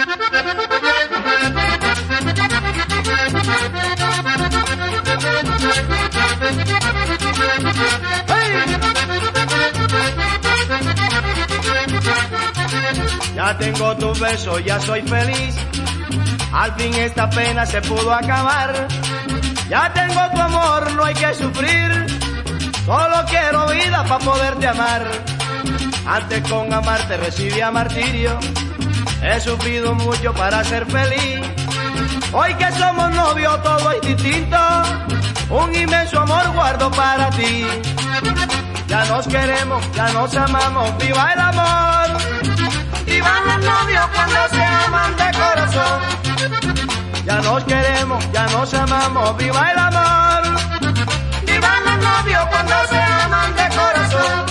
Ya tengo tu beso, ya soy feliz. Al fin esta pena se pudo acabar. Ya tengo tu amor, no hay que sufrir. Solo quiero vida para poderte amar. Antes con amarte recibía martirio. He sufrido mucho para ser feliz. Hoy que somos novios todo es distinto. Un inmenso amor guardo para ti. Ya nos queremos, ya nos amamos, viva el amor. Viva los novios cuando se aman de corazón. Ya nos queremos, ya nos amamos, viva el amor. Viva los novios cuando se aman de corazón.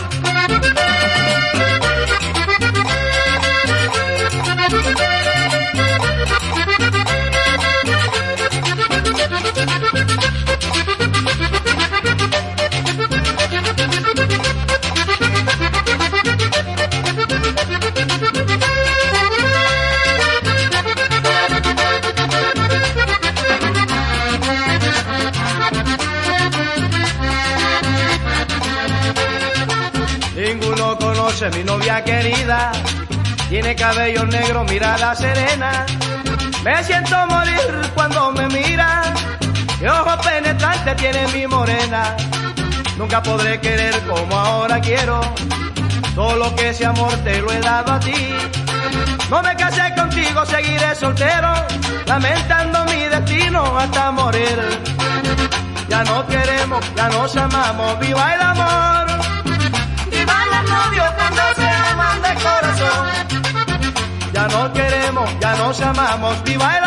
Ninguno conoce mi novia querida, tiene cabello negro, mirada serena. Me siento morir cuando me mira, y ojos penetrantes tiene mi morena. Nunca podré querer como ahora quiero, todo lo que ese amor te lo he dado a ti. No me casé contigo, seguiré soltero, lamentando mi destino hasta morir. Ya nos queremos, ya nos amamos, viva el amor. Viva los novios cuando se aman de corazón. Ya nos queremos, ya nos amamos, viva el amor.